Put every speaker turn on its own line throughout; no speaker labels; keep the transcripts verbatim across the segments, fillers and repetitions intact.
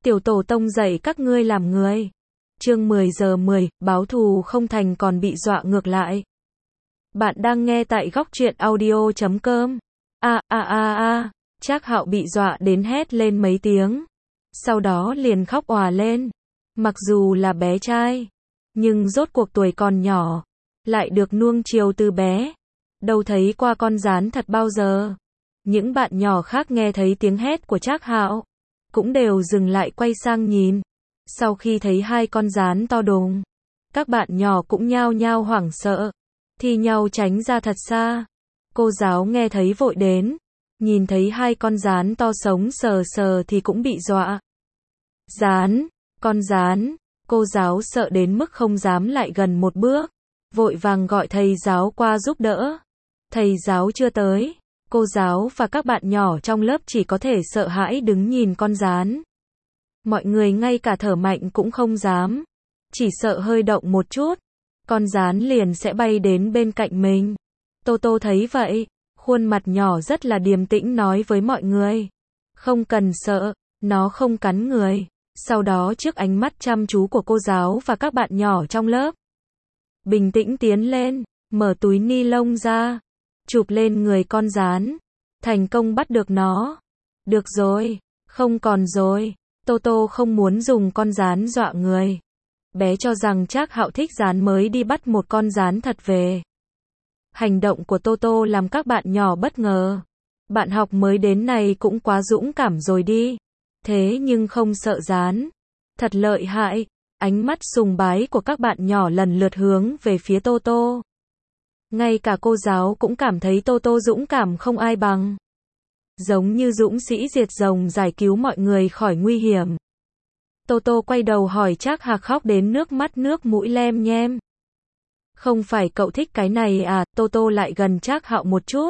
Tiểu tổ tông dạy các ngươi làm người. Chương mười giờ mười, báo thù không thành còn bị dọa ngược lại. Bạn đang nghe tại góc truyện audio chấm com. A a a a, Trác Hạo bị dọa đến hét lên mấy tiếng. Sau đó liền khóc òa lên. Mặc dù là bé trai, nhưng rốt cuộc tuổi còn nhỏ, lại được nuông chiều từ bé. Đâu thấy qua con gián thật bao giờ. Những bạn nhỏ khác nghe thấy tiếng hét của Trác Hạo, cũng đều dừng lại quay sang nhìn. Sau khi thấy hai con gián to đùng, các bạn nhỏ cũng nhao nhao hoảng sợ, thi nhau tránh ra thật xa. Cô giáo nghe thấy vội đến, nhìn thấy hai con gián to sống sờ sờ thì cũng bị dọa. Gián, con gián, cô giáo sợ đến mức không dám lại gần một bước, vội vàng gọi thầy giáo qua giúp đỡ. Thầy giáo chưa tới, cô giáo và các bạn nhỏ trong lớp chỉ có thể sợ hãi đứng nhìn con gián. Mọi người ngay cả thở mạnh cũng không dám, chỉ sợ hơi động một chút, con gián liền sẽ bay đến bên cạnh mình. Tô Tô thấy vậy, khuôn mặt nhỏ rất là điềm tĩnh nói với mọi người, không cần sợ, nó không cắn người. Sau đó trước ánh mắt chăm chú của cô giáo và các bạn nhỏ trong lớp, bình tĩnh tiến lên, mở túi ni lông ra, chụp lên người con gián, thành công bắt được nó. Được rồi, không còn rồi. Tô Tô không muốn dùng con gián dọa người. Bé cho rằng Trác Hạo thích gián mới đi bắt một con gián thật về. Hành động của Tô Tô làm các bạn nhỏ bất ngờ. Bạn học mới đến này cũng quá dũng cảm rồi đi. Thế nhưng không sợ gián. Thật lợi hại. Ánh mắt sùng bái của các bạn nhỏ lần lượt hướng về phía Tô Tô. Ngay cả cô giáo cũng cảm thấy Tô Tô dũng cảm không ai bằng. Giống như dũng sĩ diệt rồng giải cứu mọi người khỏi nguy hiểm. Tô Tô quay đầu hỏi Trác Hạc khóc đến nước mắt nước mũi lem nhem. Không phải cậu thích cái này à? Tô Tô lại gần Trác Hạo một chút.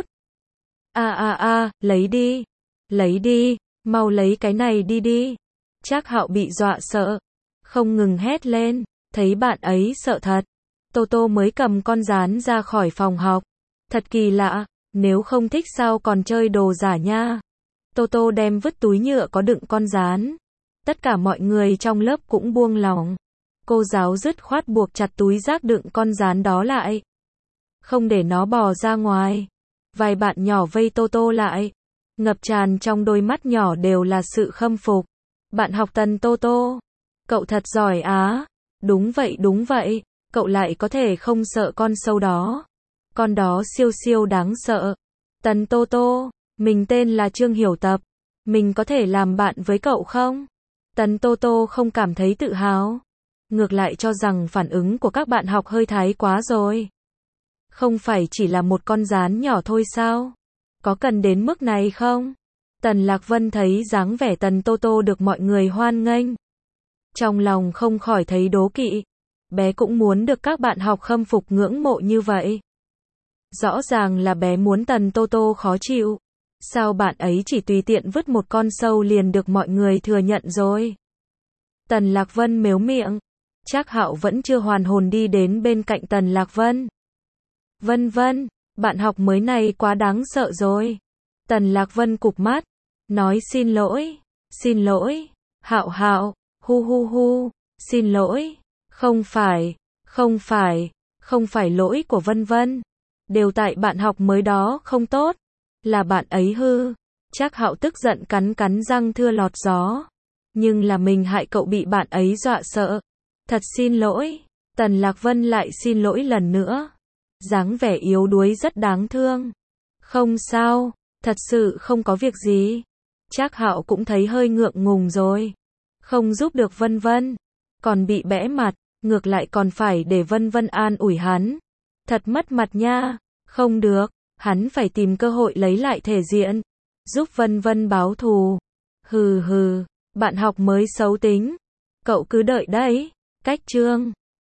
A a a, lấy đi. Lấy đi, mau lấy cái này đi đi. Trác Hạo bị dọa sợ, không ngừng hét lên, thấy bạn ấy sợ thật. Tô Tô mới cầm con gián ra khỏi phòng học. Thật kỳ lạ, nếu không thích sao còn chơi đồ giả nha. Tô Tô đem vứt túi nhựa có đựng con gián. Tất cả mọi người trong lớp cũng buông lỏng. Cô giáo dứt khoát buộc chặt túi rác đựng con gián đó lại, không để nó bò ra ngoài. Vài bạn nhỏ vây Tô Tô lại, ngập tràn trong đôi mắt nhỏ đều là sự khâm phục. Bạn học Tần Tô Tô, cậu thật giỏi á. Đúng vậy đúng vậy, cậu lại có thể không sợ con sâu đó. Con đó siêu siêu đáng sợ. Tần Tô Tô, mình tên là Trương Hiểu Tập, mình có thể làm bạn với cậu không? Tần Tô Tô không cảm thấy tự hào, ngược lại cho rằng phản ứng của các bạn học hơi thái quá rồi. Không phải chỉ là một con gián nhỏ thôi sao? Có cần đến mức này không? Tần Lạc Vân thấy dáng vẻ Tần Tô Tô được mọi người hoan nghênh, trong lòng không khỏi thấy đố kỵ. Bé cũng muốn được các bạn học khâm phục ngưỡng mộ như vậy. Rõ ràng là bé muốn Tần Tô Tô khó chịu. Sao bạn ấy chỉ tùy tiện vứt một con sâu liền được mọi người thừa nhận rồi? Tần Lạc Vân mếu miệng. Trác Hạo vẫn chưa hoàn hồn đi đến bên cạnh Tần Lạc Vân. Vân Vân, bạn học mới này quá đáng sợ rồi. Tần Lạc Vân cụp mắt, nói xin lỗi, xin lỗi, Hạo Hạo, hu hu hu, xin lỗi, không phải, không phải, không phải lỗi của Vân Vân. Đều tại bạn học mới đó không tốt, là bạn ấy hư. Trác Hạo tức giận cắn cắn răng thưa lọt gió. Nhưng là mình hại cậu bị bạn ấy dọa sợ. Thật xin lỗi. Tần Lạc Vân lại xin lỗi lần nữa. Dáng vẻ yếu đuối rất đáng thương. Không sao, thật sự không có việc gì. Trác Hạo cũng thấy hơi ngượng ngùng rồi. Không giúp được Vân Vân, còn bị bẽ mặt, ngược lại còn phải để Vân Vân an ủi hắn. Thật mất mặt nha. Không được, hắn phải tìm cơ hội lấy lại thể diện, giúp Vân Vân báo thù. Hừ hừ, bạn học mới xấu tính. Cậu cứ đợi đấy. Cách chương